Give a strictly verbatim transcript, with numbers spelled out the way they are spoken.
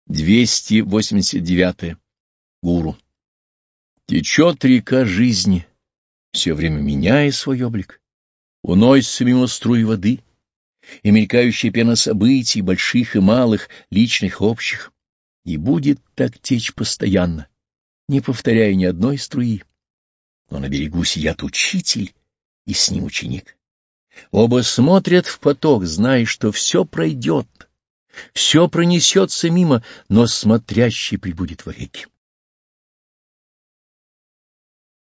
двести восемьдесят девятое. Гуру. Течет река жизни, все время меняя свой облик, уносится мимо струй воды, и мелькающая пена событий, больших и малых, личных, общих, и будет так течь постоянно, не повторяя ни одной струи. Но на берегу сидят учитель и с ним ученик. Оба смотрят в поток, зная, что все пройдет, все пронесется мимо, но смотрящий прибудет во веки.